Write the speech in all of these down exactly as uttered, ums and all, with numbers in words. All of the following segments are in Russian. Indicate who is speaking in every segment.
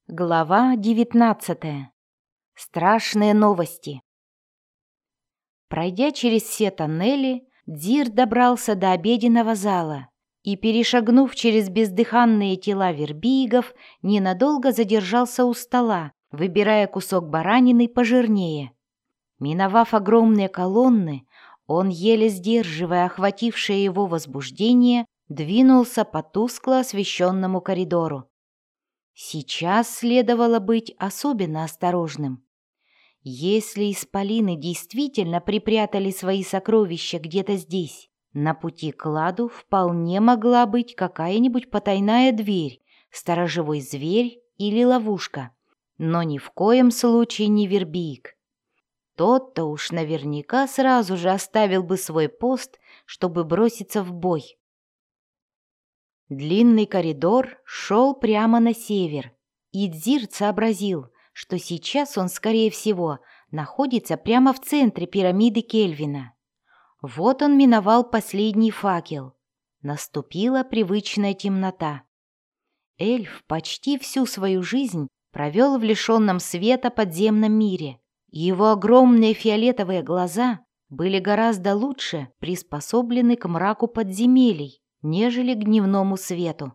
Speaker 1: Глава девятнадцатая. Страшные новости. Пройдя через все тоннели, Дзир добрался до обеденного зала и, перешагнув через бездыханные тела вербиигов, ненадолго задержался у стола, выбирая кусок баранины пожирнее. Миновав огромные колонны, он, еле сдерживая охватившее его возбуждение, двинулся по тускло освещенному коридору. Сейчас следовало быть особенно осторожным. Если исполины действительно припрятали свои сокровища где-то здесь, на пути к кладу вполне могла быть какая-нибудь потайная дверь, сторожевой зверь или ловушка, но ни в коем случае не вербиик. Тот-то уж наверняка сразу же оставил бы свой пост, чтобы броситься в бой. Длинный коридор шел прямо на север, и Дзир сообразил, что сейчас он, скорее всего, находится прямо в центре пирамиды Кельвина. Вот он миновал последний факел. Наступила привычная темнота. Эльф почти всю свою жизнь провел в лишенном света подземном мире, и его огромные фиолетовые глаза были гораздо лучше приспособлены к мраку подземелий, нежели к дневному свету.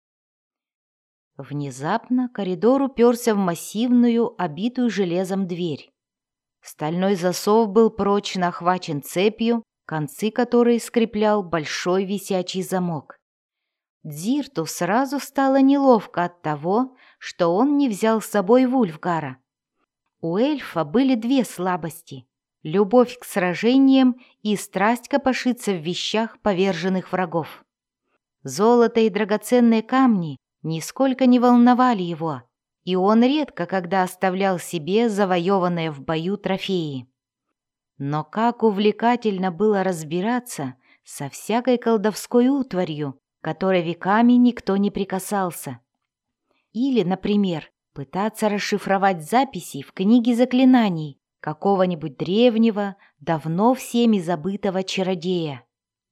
Speaker 1: Внезапно коридор уперся в массивную, обитую железом дверь. Стальной засов был прочно охвачен цепью, концы которой скреплял большой висячий замок. Дзирту сразу стало неловко от того, что он не взял с собой Вульфгара. У эльфа были две слабости — любовь к сражениям и страсть копошиться в вещах поверженных врагов. Золото и драгоценные камни нисколько не волновали его, и он редко когда оставлял себе завоеванные в бою трофеи. Но как увлекательно было разбираться со всякой колдовской утварью, которой веками никто не прикасался. Или, например, пытаться расшифровать записи в книге заклинаний какого-нибудь древнего, давно всеми забытого чародея.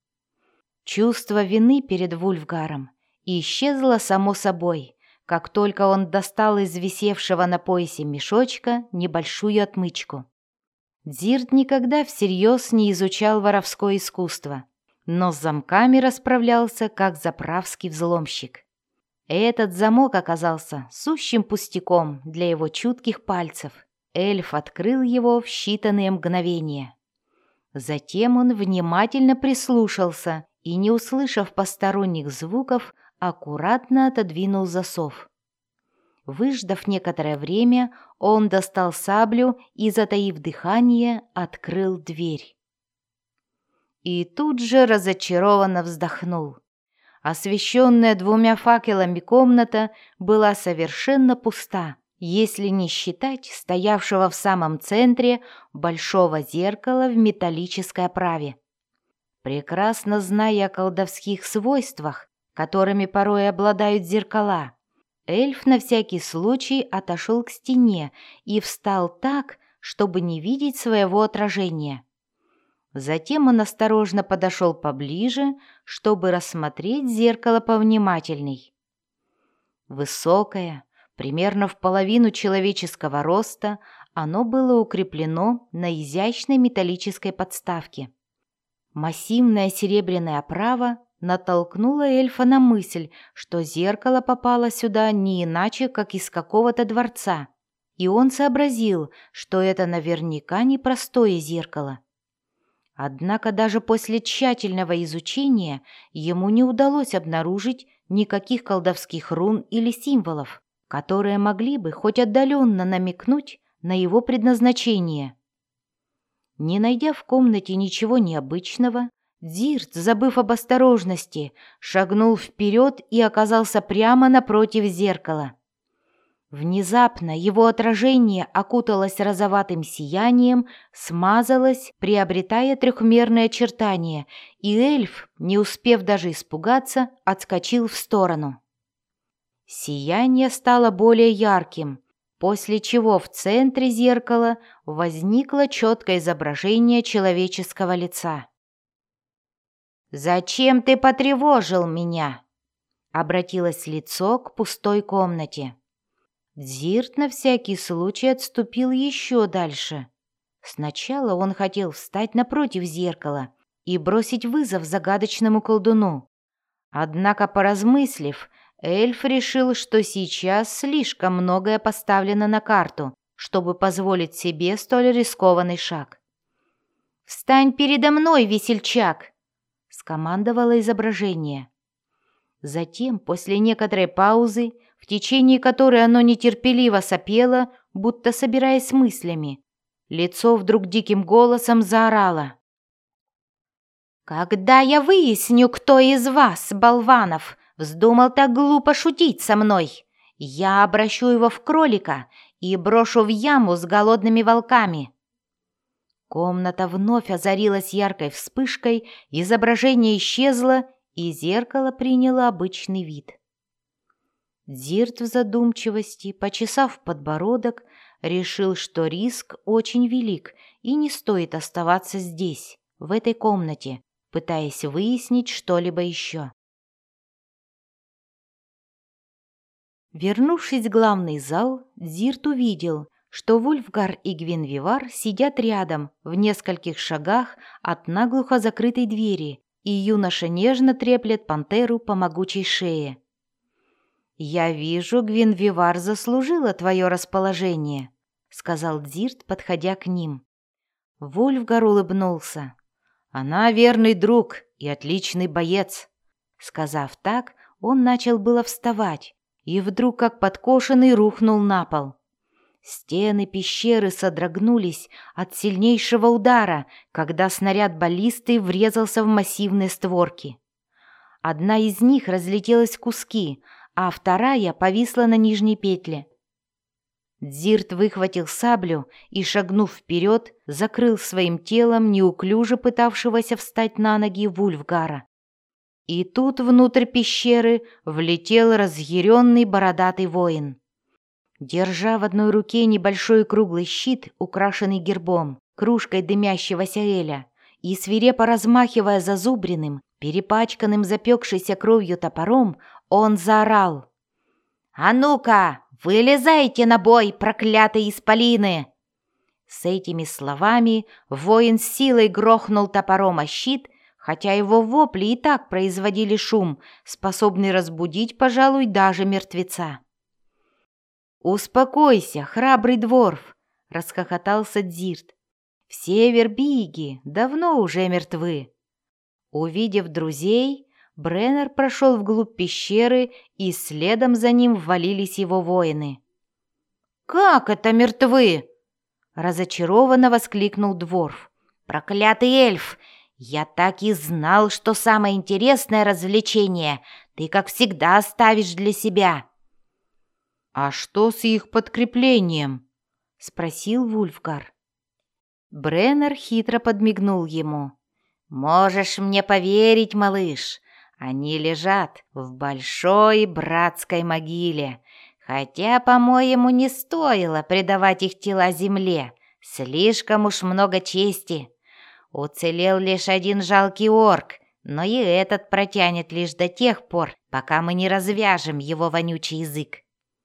Speaker 1: Чувство вины перед Вульфгаром исчезло само собой, как только он достал из висевшего на поясе мешочка небольшую отмычку. Дзирт никогда всерьез не изучал воровское искусство, но с замками расправлялся как заправский взломщик. Этот замок оказался сущим пустяком для его чутких пальцев. Эльф открыл его в считанные мгновения. Затем он внимательно прислушался и, не услышав посторонних звуков, аккуратно отодвинул засов. Выждав некоторое время, он достал саблю и, затаив дыхание, открыл дверь. И тут же разочарованно вздохнул. Освещенная двумя факелами комната была совершенно пуста, если не считать стоявшего в самом центре большого зеркала в металлической оправе. Прекрасно зная о колдовских свойствах, которыми порой обладают зеркала, эльф на всякий случай отошел к стене и встал так, чтобы не видеть своего отражения. Затем он осторожно подошел поближе, чтобы рассмотреть зеркало повнимательней. Высокое, примерно в половину человеческого роста, оно было укреплено на изящной металлической подставке. Массивная серебряная оправа натолкнула эльфа на мысль, что зеркало попало сюда не иначе, как из какого-то дворца, и он сообразил, что это наверняка непростое зеркало. Однако даже после тщательного изучения ему не удалось обнаружить никаких колдовских рун или символов, которые могли бы хоть отдаленно намекнуть на его предназначение. Не найдя в комнате ничего необычного, Дзирт, забыв об осторожности, шагнул вперед и оказался прямо напротив зеркала. Внезапно его отражение окуталось розоватым сиянием, смазалось, приобретая трехмерные очертания, и эльф, не успев даже испугаться, отскочил в сторону. Сияние стало более ярким, после чего в центре зеркала возникло четкое изображение человеческого лица. «Зачем ты потревожил меня?» — обратилось лицо к пустой комнате. Дзирт на всякий случай отступил еще дальше. Сначала он хотел встать напротив зеркала и бросить вызов загадочному колдуну. Однако, поразмыслив, эльф решил, что сейчас слишком многое поставлено на карту, чтобы позволить себе столь рискованный шаг. «Встань передо мной, весельчак!» — скомандовало изображение. Затем, после некоторой паузы, в течение которой оно нетерпеливо сопело, будто собираясь с мыслями, лицо вдруг диким голосом заорало: «Когда я выясню, кто из вас, болванов, вздумал так глупо шутить со мной, я обращу его в кролика и брошу в яму с голодными волками». Комната вновь озарилась яркой вспышкой, изображение исчезло, и зеркало приняло обычный вид. Дзирт в задумчивости, почесав подбородок, решил, что риск очень велик и не стоит оставаться здесь, в этой комнате, пытаясь выяснить что-либо еще. Вернувшись в главный зал, Дзирт увидел, что Вульфгар и Гвинвивар сидят рядом, в нескольких шагах от наглухо закрытой двери, и юноша нежно треплет пантеру по могучей шее. «Я вижу, Гвинвивар заслужила твое расположение», — сказал Дзирт, подходя к ним. Вульфгар улыбнулся. «Она верный друг и отличный боец». Сказав так, он начал было вставать, и вдруг, как подкошенный, рухнул на пол. Стены пещеры содрогнулись от сильнейшего удара, когда снаряд баллисты врезался в массивные створки. Одна из них разлетелась в куски, а вторая повисла на нижней петле. Дзирт выхватил саблю и, шагнув вперед, закрыл своим телом неуклюже пытавшегося встать на ноги Вульфгара. И тут внутрь пещеры влетел разъяренный бородатый воин. Держа в одной руке небольшой круглый щит, украшенный гербом, кружкой дымящегося эля, и свирепо размахивая зазубренным, перепачканным запекшейся кровью топором, он заорал: «А ну-ка, вылезайте на бой, проклятые исполины!» С этими словами воин с силой грохнул топором о щит, хотя его вопли и так производили шум, способный разбудить, пожалуй, даже мертвеца. «Успокойся, храбрый дворф!» — расхохотался Дзирт. «Все вербиги давно уже мертвы». Увидев друзей, Бреннер прошел вглубь пещеры, и следом за ним ввалились его воины. «Как это мертвы?» — разочарованно воскликнул дворф. «Проклятый эльф! Я так и знал, что самое интересное развлечение ты, как всегда, оставишь для себя». «А что с их подкреплением?» — спросил Вульфгар. Бреннер хитро подмигнул ему. «Можешь мне поверить, малыш, они лежат в большой братской могиле, хотя, по-моему, не стоило предавать их тела земле, слишком уж много чести. Уцелел лишь один жалкий орк, но и этот протянет лишь до тех пор, пока мы не развяжем его вонючий язык».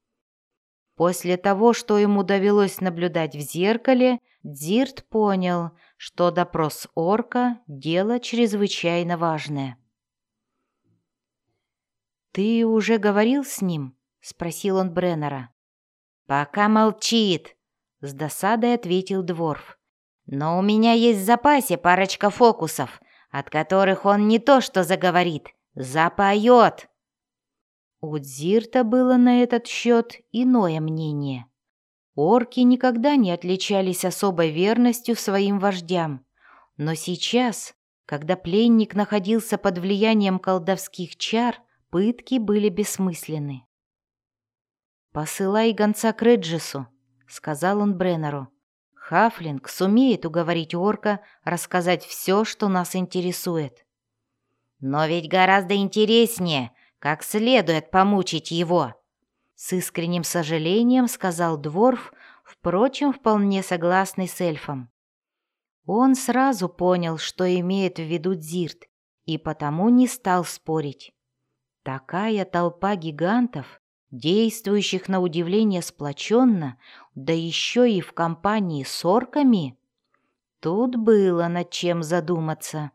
Speaker 1: После того, что ему довелось наблюдать в зеркале, Дзирт понял, что допрос орка – дело чрезвычайно важное. «Ты уже говорил с ним?» – спросил он Бреннера. «Пока молчит», – с досадой ответил дворф. «Но у меня есть в запасе парочка фокусов, от которых он не то что заговорит, запоет». У Дзирта было на этот счет иное мнение. Орки никогда не отличались особой верностью своим вождям, но сейчас, когда пленник находился под влиянием колдовских чар, пытки были бессмысленны. «Посылай гонца к Реджису», — сказал он Бреннеру. «Хафлинг сумеет уговорить орка рассказать все, что нас интересует». «Но ведь гораздо интереснее, как следует помучить его», — с искренним сожалением сказал дворф, впрочем, вполне согласный с эльфом. Он сразу понял, что имеет в виду Дзирт, и потому не стал спорить. Такая толпа гигантов действующих на удивление сплоченно, да еще и в компании с орками, тут было над чем задуматься.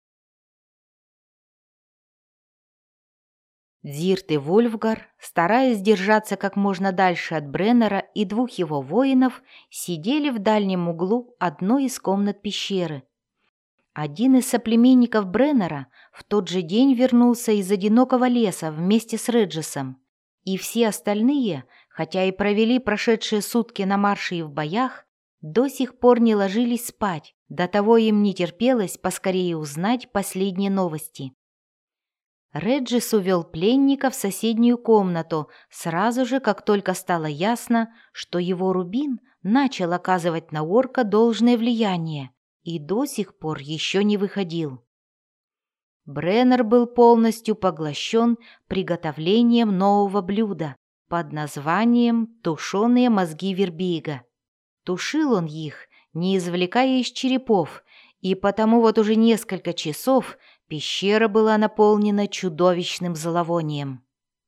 Speaker 1: Дзирт и Вульфгар, стараясь держаться как можно дальше от Бреннера и двух его воинов, сидели в дальнем углу одной из комнат пещеры. Один из соплеменников Бреннера в тот же день вернулся из одинокого леса вместе с Реджисом, и все остальные, хотя и провели прошедшие сутки на марше и в боях, до сих пор не ложились спать, до того им не терпелось поскорее узнать последние новости. Реджис увел пленника в соседнюю комнату сразу же, как только стало ясно, что его рубин начал оказывать на орка должное влияние и до сих пор еще не выходил. Бреннер был полностью поглощен приготовлением нового блюда под названием «тушеные мозги Вербига». Тушил он их, не извлекая из черепов, и потому вот уже несколько часов пещера была наполнена чудовищным зловонием.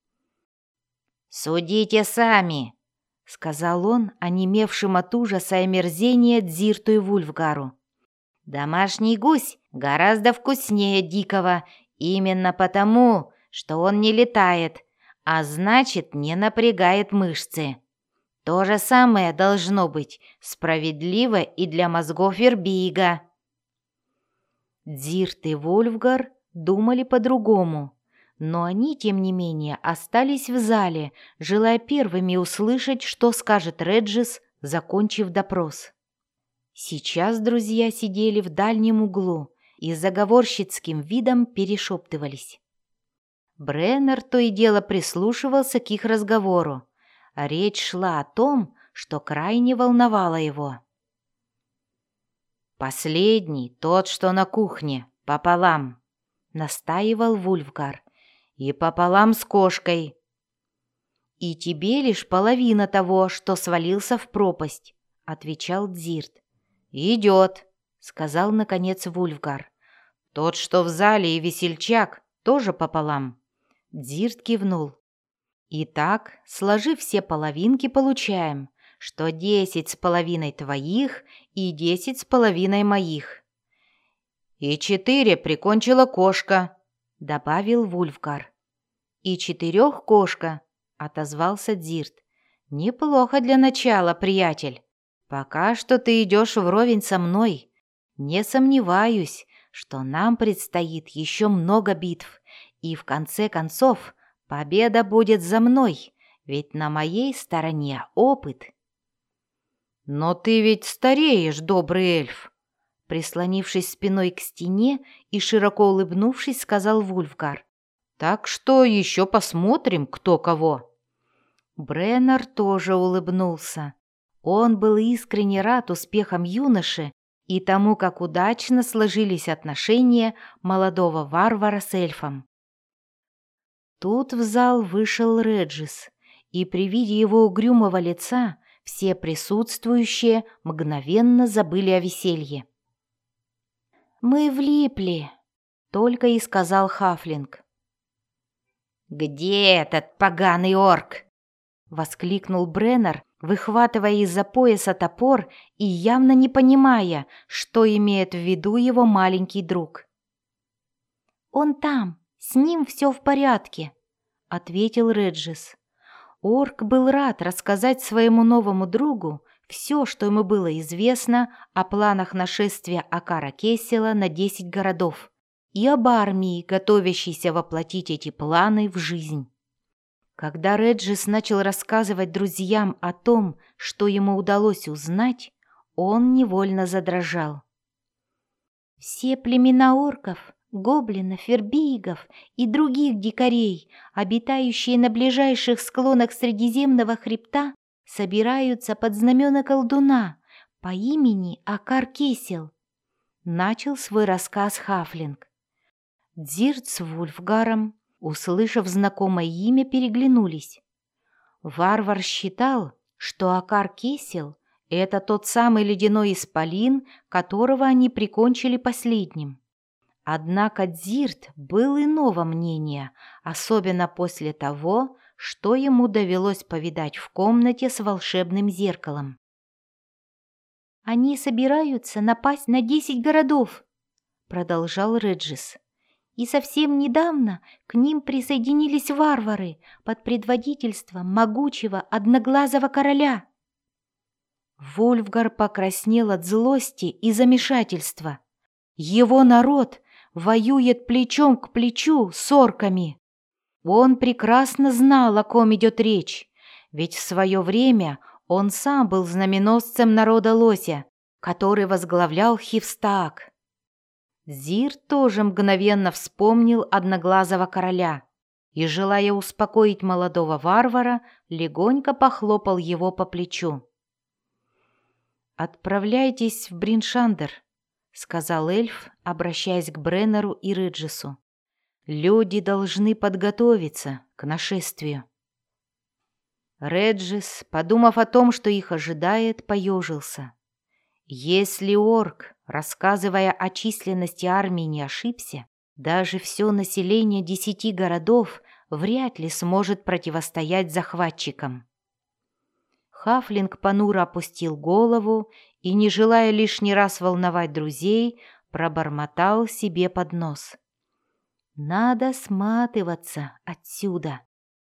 Speaker 1: «Судите сами», — сказал он, онемевшим от ужаса и омерзения Дзирту и Вульфгару. «Домашний гусь гораздо вкуснее дикого, именно потому, что он не летает, а значит, не напрягает мышцы. То же самое должно быть справедливо и для мозгов Вербига». Дзирт и Вульфгар думали по-другому, но они, тем не менее, остались в зале, желая первыми услышать, что скажет Реджис, закончив допрос. Сейчас друзья сидели в дальнем углу и с заговорщицким видом перешептывались. Бреннер то и дело прислушивался к их разговору, а речь шла о том, что крайне волновало его. «Последний, тот, что на кухне, пополам», — настаивал Вульфгар, — «и пополам с кошкой». «И тебе лишь половина того, что свалился в пропасть», — отвечал Дзирт. «Идет», — сказал наконец Вульфгар. «Тот, что в зале, и весельчак, тоже пополам». Дзирт кивнул. «Итак, сложив все половинки, получаем, что десять с половиной твоих и десять с половиной моих». «И четыре прикончила кошка», — добавил Вульфгар. «И четырех кошка», — отозвался Дзирт. «Неплохо для начала, приятель. Пока что ты идешь вровень со мной. Не сомневаюсь, что нам предстоит еще много битв, и в конце концов победа будет за мной, ведь на моей стороне опыт». «Но ты ведь стареешь, добрый эльф!» Прислонившись спиной к стене и широко улыбнувшись, сказал Вульфгар. «Так что еще посмотрим, кто кого». Бреннер тоже улыбнулся. Он был искренне рад успехам юноши и тому, как удачно сложились отношения молодого варвара с эльфом. Тут в зал вышел Реджис, и при виде его угрюмого лица все присутствующие мгновенно забыли о веселье. «Мы влипли», — только и сказал Хафлинг. «Где этот поганый орк?» — воскликнул Бреннер, выхватывая из-за пояса топор и явно не понимая, что имеет в виду его маленький друг. «Он там, с ним все в порядке», — ответил Реджис. Орк был рад рассказать своему новому другу все, что ему было известно о планах нашествия Акара Кесела на десять городов и об армии, готовящейся воплотить эти планы в жизнь. Когда Реджис начал рассказывать друзьям о том, что ему удалось узнать, он невольно задрожал. «Все племена орков, гоблинов, вербигов и других дикарей, обитающие на ближайших склонах Средиземного хребта, собираются под знамена колдуна по имени Акар Кесел», — начал свой рассказ Хафлинг. Дзирт с Вульфгаром, услышав знакомое имя, переглянулись. Варвар считал, что Акар Кесел — это тот самый ледяной исполин, которого они прикончили последним. Однако Дзирт был иного мнения, особенно после того, что ему довелось повидать в комнате с волшебным зеркалом. «Они собираются напасть на десять городов», — продолжал Реджис. «И совсем недавно к ним присоединились варвары под предводительством могучего одноглазого короля». Вольфгар покраснел от злости и замешательства. Его народ воюет плечом к плечу с орками. Он прекрасно знал, о ком идет речь, ведь в свое время он сам был знаменосцем народа Лося, который возглавлял Хивстаак. Зир тоже мгновенно вспомнил одноглазого короля и, желая успокоить молодого варвара, легонько похлопал его по плечу. «Отправляйтесь в Бриншандер», — сказал эльф, обращаясь к Бреннеру и Реджису. «Люди должны подготовиться к нашествию». Реджис, подумав о том, что их ожидает, поежился. Если орк, рассказывая о численности армии, не ошибся, даже все население десяти городов вряд ли сможет противостоять захватчикам. Хафлинг понуро опустил голову и, не желая лишний раз волновать друзей, пробормотал себе под нос: «Надо сматываться отсюда».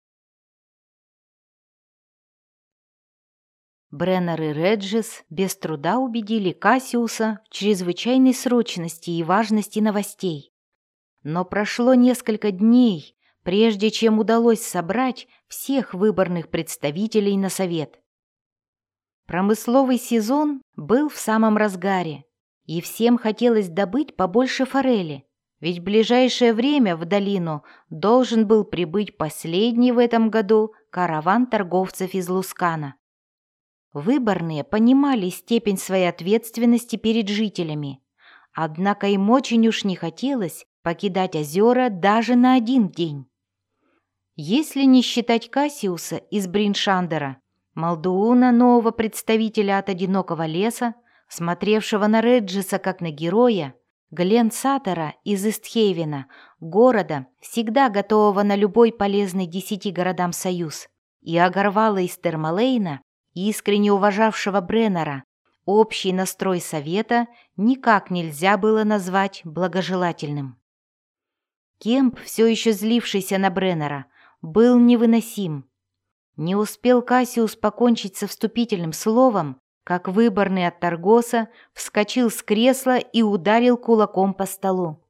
Speaker 1: Бреннер и Реджис без труда убедили Кассиуса в чрезвычайной срочности и важности новостей. Но прошло несколько дней, прежде чем удалось собрать всех выборных представителей на совет. Промысловый сезон был в самом разгаре, и всем хотелось добыть побольше форели, ведь в ближайшее время в долину должен был прибыть последний в этом году караван торговцев из Лускана. Выборные понимали степень своей ответственности перед жителями, однако им очень уж не хотелось покидать озера даже на один день. Если не считать Кассиуса из Бриншандера, Малдууна, нового представителя от одинокого леса, смотревшего на Реджиса как на героя, Глен Саттера из Истхейвена, города, всегда готового на любой полезный десяти городам союз, и Агарвала из Термалейна, искренне уважавшего Бреннера, общий настрой совета никак нельзя было назвать благожелательным. Кемп, все еще злившийся на Бреннера, был невыносим. Не успел Кассиус покончить со вступительным словом, как выборный от Таргоса вскочил с кресла и ударил кулаком по столу.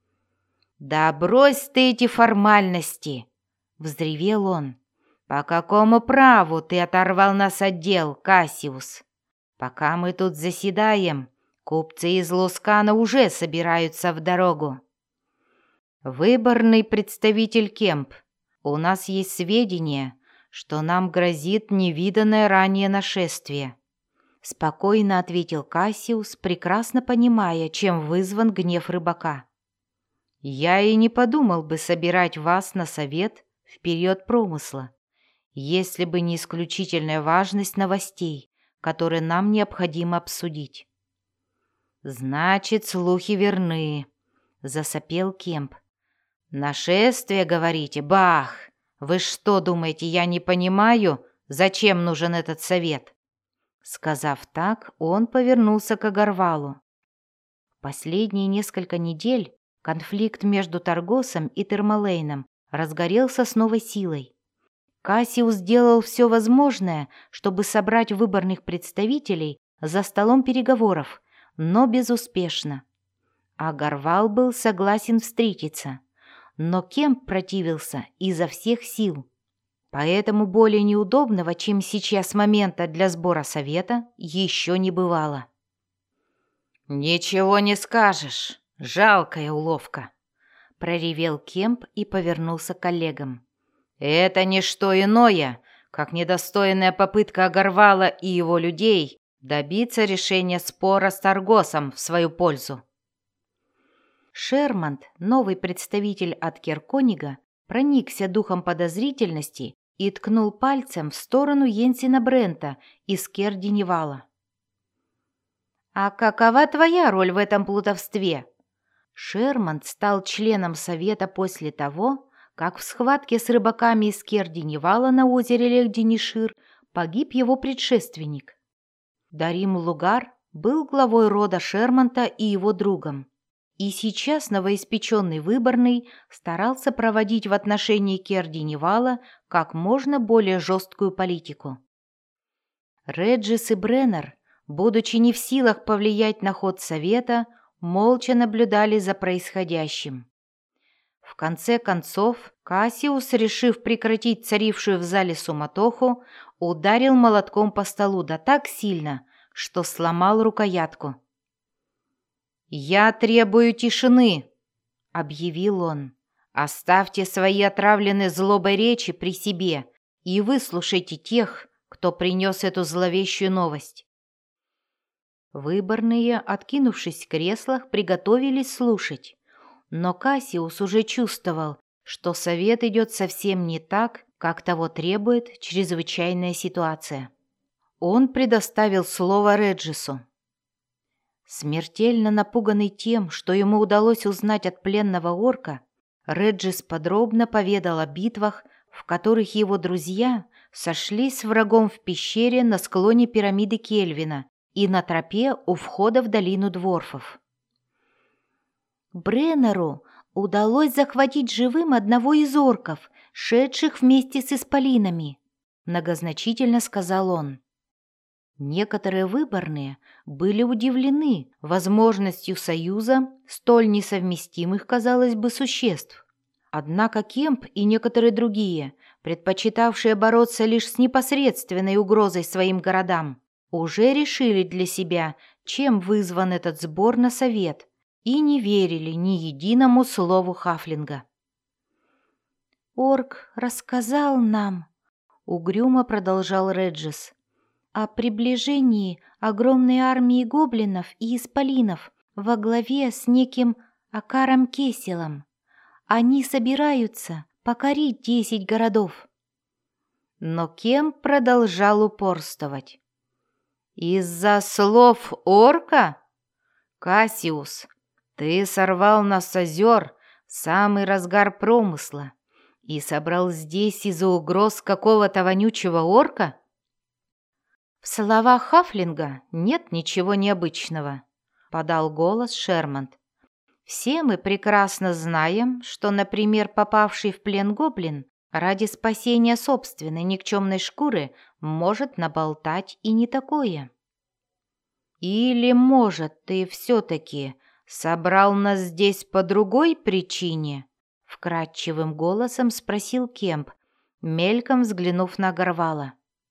Speaker 1: «Да брось ты эти формальности!» — взревел он. «По какому праву ты оторвал нас от дел, Кассиус? Пока мы тут заседаем, купцы из Лускана уже собираются в дорогу». «Выборный представитель Кемп, у нас есть сведения, что нам грозит невиданное ранее нашествие», — спокойно ответил Кассиус, прекрасно понимая, чем вызван гнев рыбака. «Я и не подумал бы собирать вас на совет в период промысла, если бы не исключительная важность новостей, которые нам необходимо обсудить». «Значит, слухи верны», — засопел Кемп. «Нашествие, говорите? Бах! Вы что думаете, я не понимаю, зачем нужен этот совет?» Сказав так, он повернулся к Агарвалу. Последние несколько недель конфликт между Таргосом и Термалейном разгорелся с новой силой. Кассиус сделал все возможное, чтобы собрать выборных представителей за столом переговоров, но безуспешно. Агарвал был согласен встретиться, но Кемп противился изо всех сил. Поэтому более неудобного, чем сейчас момента для сбора совета, еще не бывало. «Ничего не скажешь, жалкая уловка», — проревел Кемп и повернулся к коллегам. «Это не что иное, как недостойная попытка Агарвала и его людей добиться решения спора с Таргосом в свою пользу». Шерманд, новый представитель от Керконига, проникся духом подозрительности и ткнул пальцем в сторону Йенсена Брента из Кердиневала. «А какова твоя роль в этом плутовстве?» Шерманд стал членом совета после того, как в схватке с рыбаками из Керди-Невала на озере Лех-Денишир погиб его предшественник. Дарим Лугар был главой рода Шермонта и его другом, и сейчас новоиспеченный Выборный старался проводить в отношении Керди-Невала как можно более жесткую политику. Реджис и Бреннер, будучи не в силах повлиять на ход совета, молча наблюдали за происходящим. В конце концов, Кассиус, решив прекратить царившую в зале суматоху, ударил молотком по столу да так сильно, что сломал рукоятку. «Я требую тишины», — объявил он. «Оставьте свои отравленные злобой речи при себе и выслушайте тех, кто принес эту зловещую новость». Выборные, откинувшись в креслах, приготовились слушать. Но Кассиус уже чувствовал, что совет идет совсем не так, как того требует чрезвычайная ситуация. Он предоставил слово Реджису. Смертельно напуганный тем, что ему удалось узнать от пленного орка, Реджис подробно поведал о битвах, в которых его друзья сошлись с врагом в пещере на склоне пирамиды Кельвина и на тропе у входа в долину дворфов. Бреннеру удалось захватить живым одного из орков, шедших вместе с исполинами, многозначительно сказал он. Некоторые выборные были удивлены возможностью союза столь несовместимых, казалось бы, существ. Однако Кемп и некоторые другие, предпочитавшие бороться лишь с непосредственной угрозой своим городам, уже решили для себя, чем вызван этот сбор на совет, и не верили ни единому слову Хафлинга. «Орк рассказал нам», — угрюмо продолжал Реджис, «о приближении огромной армии гоблинов и исполинов во главе с неким Акаром Кеселом. Они собираются покорить десять городов». Но Кем продолжал упорствовать. «Из-за слов орка? Кассиус, ты сорвал нас с озер в самый разгар промысла и собрал здесь из-за угроз какого-то вонючего орка?» «В словах Хафлинга нет ничего необычного», — подал голос Шермонт. «Все мы прекрасно знаем, что, например, попавший в плен гоблин ради спасения собственной никчемной шкуры может наболтать и не такое». «Или, может, ты все-таки собрал нас здесь по другой причине?» — вкрадчивым голосом спросил Кемп, мельком взглянув на Горвала.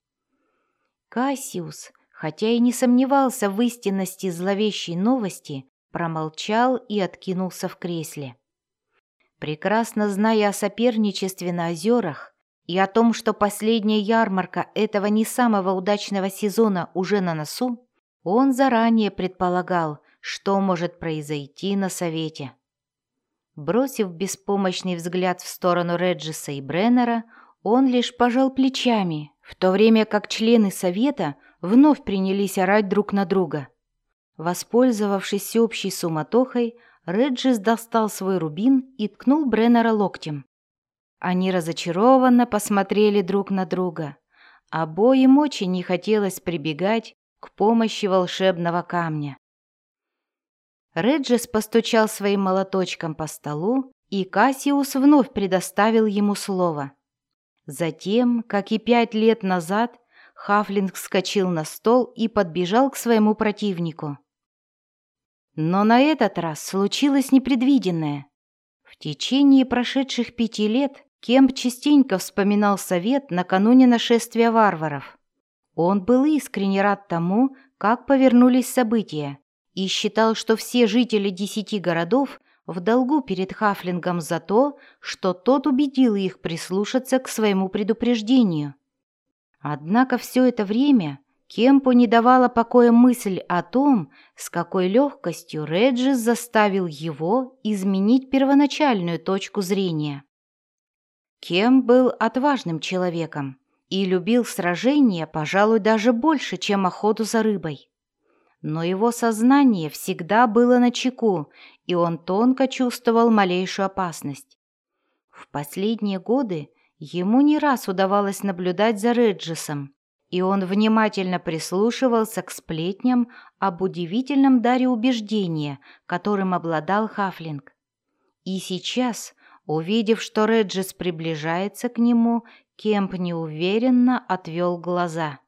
Speaker 1: Кассиус, хотя и не сомневался в истинности зловещей новости, промолчал и откинулся в кресле. Прекрасно зная о соперничестве на озерах и о том, что последняя ярмарка этого не самого удачного сезона уже на носу, он заранее предполагал, что может произойти на совете. Бросив беспомощный взгляд в сторону Реджиса и Бреннера, он лишь пожал плечами, в то время как члены совета вновь принялись орать друг на друга. Воспользовавшись всеобщей суматохой, Реджис достал свой рубин и ткнул Бреннера локтем. Они разочарованно посмотрели друг на друга. Обоим очень не хотелось прибегать к помощи волшебного камня. Реджис постучал своим молоточком по столу, и Кассиус вновь предоставил ему слово. Затем, как и пять лет назад, Хафлинг вскочил на стол и подбежал к своему противнику. Но на этот раз случилось непредвиденное. В течение прошедших пяти лет Кемп частенько вспоминал совет накануне нашествия варваров. Он был искренне рад тому, как повернулись события, и считал, что все жители десяти городов в долгу перед Хафлингом за то, что тот убедил их прислушаться к своему предупреждению. Однако все это время Кемпу не давала покоя мысль о том, с какой легкостью Реджис заставил его изменить первоначальную точку зрения. Кемп был отважным человеком и любил сражения, пожалуй, даже больше, чем охоту за рыбой. Но его сознание всегда было начеку, и он тонко чувствовал малейшую опасность. В последние годы ему не раз удавалось наблюдать за Реджисом, и он внимательно прислушивался к сплетням об удивительном даре убеждения, которым обладал Хафлинг. И сейчас, увидев, что Реджис приближается к нему, Кемп неуверенно отвел глаза.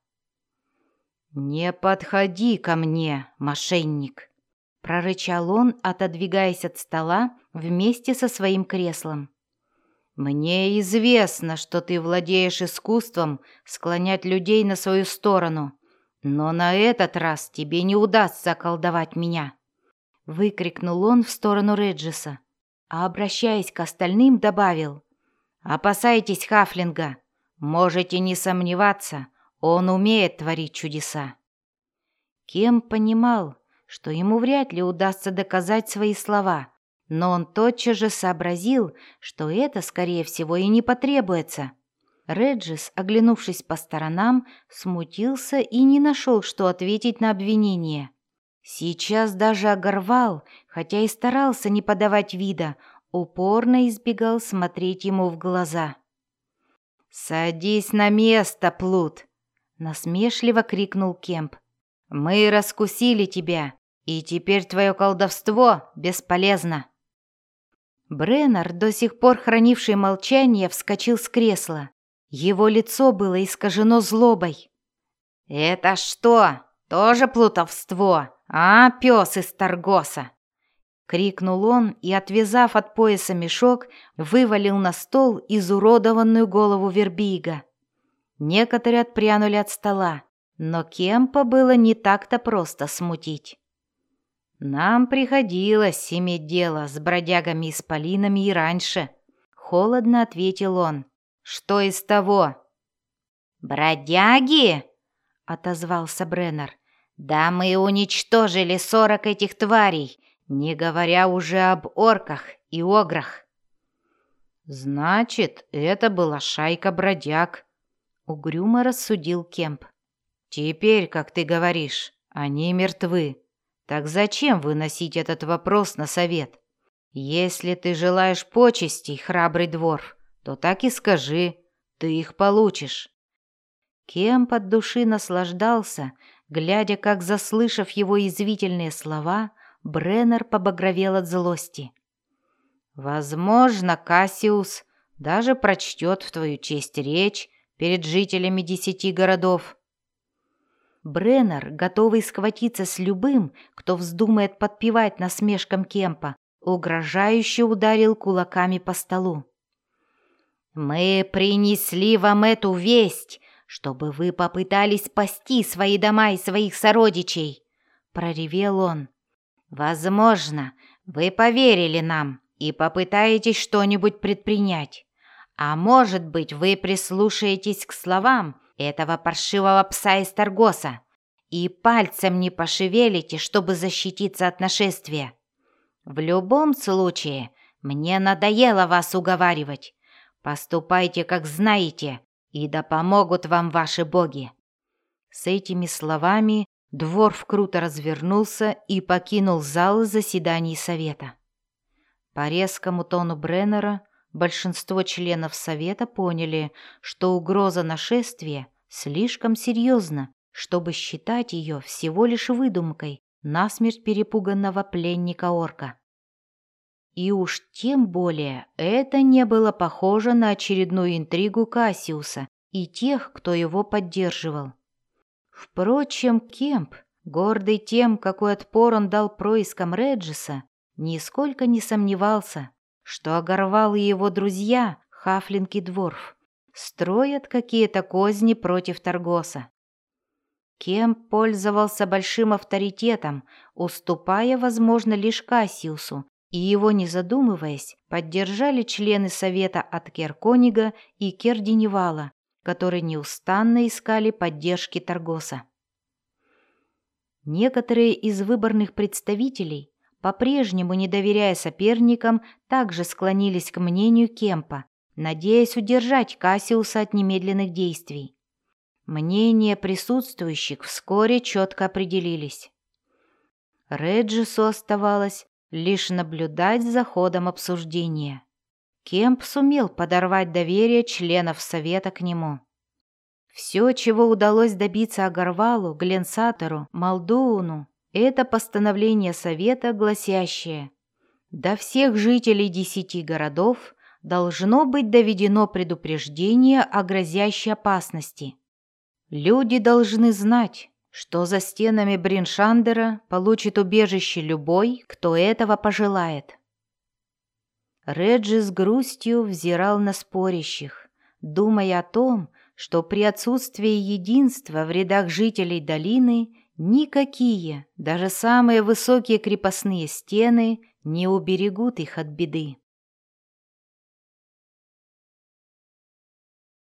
Speaker 1: «Не подходи ко мне, мошенник!» — прорычал он, отодвигаясь от стола вместе со своим креслом. «Мне известно, что ты владеешь искусством склонять людей на свою сторону, но на этот раз тебе не удастся околдовать меня!» — выкрикнул он в сторону Реджиса, а, обращаясь к остальным, добавил: «Опасайтесь Хафлинга, можете не сомневаться, он умеет творить чудеса». Кемп понимал, что ему вряд ли удастся доказать свои слова, но он тотчас же сообразил, что это, скорее всего, и не потребуется. Реджис, оглянувшись по сторонам, смутился и не нашел, что ответить на обвинение. Сейчас даже Агарвал, хотя и старался не подавать вида, упорно избегал смотреть ему в глаза. «Садись на место, плут!» — насмешливо крикнул Кемп. «Мы раскусили тебя, и теперь твое колдовство бесполезно». Бреннер, до сих пор хранивший молчание, вскочил с кресла. Его лицо было искажено злобой. «Это что, тоже плутовство, а, пес из Таргоса?» — крикнул он и, отвязав от пояса мешок, вывалил на стол изуродованную голову Вербига. Некоторые отпрянули от стола, но Кемпа было не так-то просто смутить. «Нам приходилось иметь дело с бродягами-исполинами и раньше», — холодно ответил он. «Что из того?» «Бродяги?» — отозвался Бреннер. «Да мы уничтожили сорок этих тварей, не говоря уже об орках и ограх». «Значит, это была шайка бродяг», — угрюмо рассудил Кемп. «Теперь, как ты говоришь, они мертвы. Так зачем выносить этот вопрос на совет? Если ты желаешь почестей, храбрый дворф, то так и скажи, ты их получишь». Кемп от души наслаждался, глядя, как, заслышав его язвительные слова, Бреннер побагровел от злости. «Возможно, Кассиус даже прочтет в твою честь речь перед жителями десяти городов». Бреннер, готовый схватиться с любым, кто вздумает подпевать насмешкам Кемпа, угрожающе ударил кулаками по столу. «Мы принесли вам эту весть, чтобы вы попытались спасти свои дома и своих сородичей», — проревел он. «Возможно, вы поверили нам и попытаетесь что-нибудь предпринять. А может быть, вы прислушаетесь к словам этого паршивого пса из Таргоса и пальцем не пошевелите, чтобы защититься от нашествия. В любом случае, мне надоело вас уговаривать. Поступайте, как знаете, и да помогут вам ваши боги». С этими словами дворф круто развернулся и покинул зал заседаний совета. По резкому тону Бреннера большинство членов совета поняли, что угроза нашествия слишком серьезна, чтобы считать ее всего лишь выдумкой насмерть перепуганного пленника-орка. И уж тем более это не было похоже на очередную интригу Кассиуса и тех, кто его поддерживал. Впрочем, Кемп, гордый тем, какой отпор он дал проискам Реджиса, нисколько не сомневался, что Агарвал и его друзья, Хафлинг и Дворф, строят какие-то козни против Таргоса. Кемп пользовался большим авторитетом, уступая, возможно, лишь Кассиусу, и его, не задумываясь, поддержали члены совета от Керконига и Кердиневала, которые неустанно искали поддержки Таргоса. Некоторые из выборных представителей, по-прежнему не доверяя соперникам, также склонились к мнению Кемпа, надеясь удержать Кассиуса от немедленных действий. Мнения присутствующих вскоре четко определились. Реджису оставалось лишь наблюдать за ходом обсуждения. Кемп сумел подорвать доверие членов Совета к нему. Все, чего удалось добиться Агарвалу, Гленсатеру, Малдууну, это постановление Совета, гласящее: до всех жителей десяти городов должно быть доведено предупреждение о грозящей опасности. Люди должны знать, что за стенами Бриншандера получит убежище любой, кто этого пожелает. Реджи с грустью взирал на спорящих, думая о том, что при отсутствии единства в рядах жителей долины никакие, даже самые высокие крепостные стены не уберегут их от беды.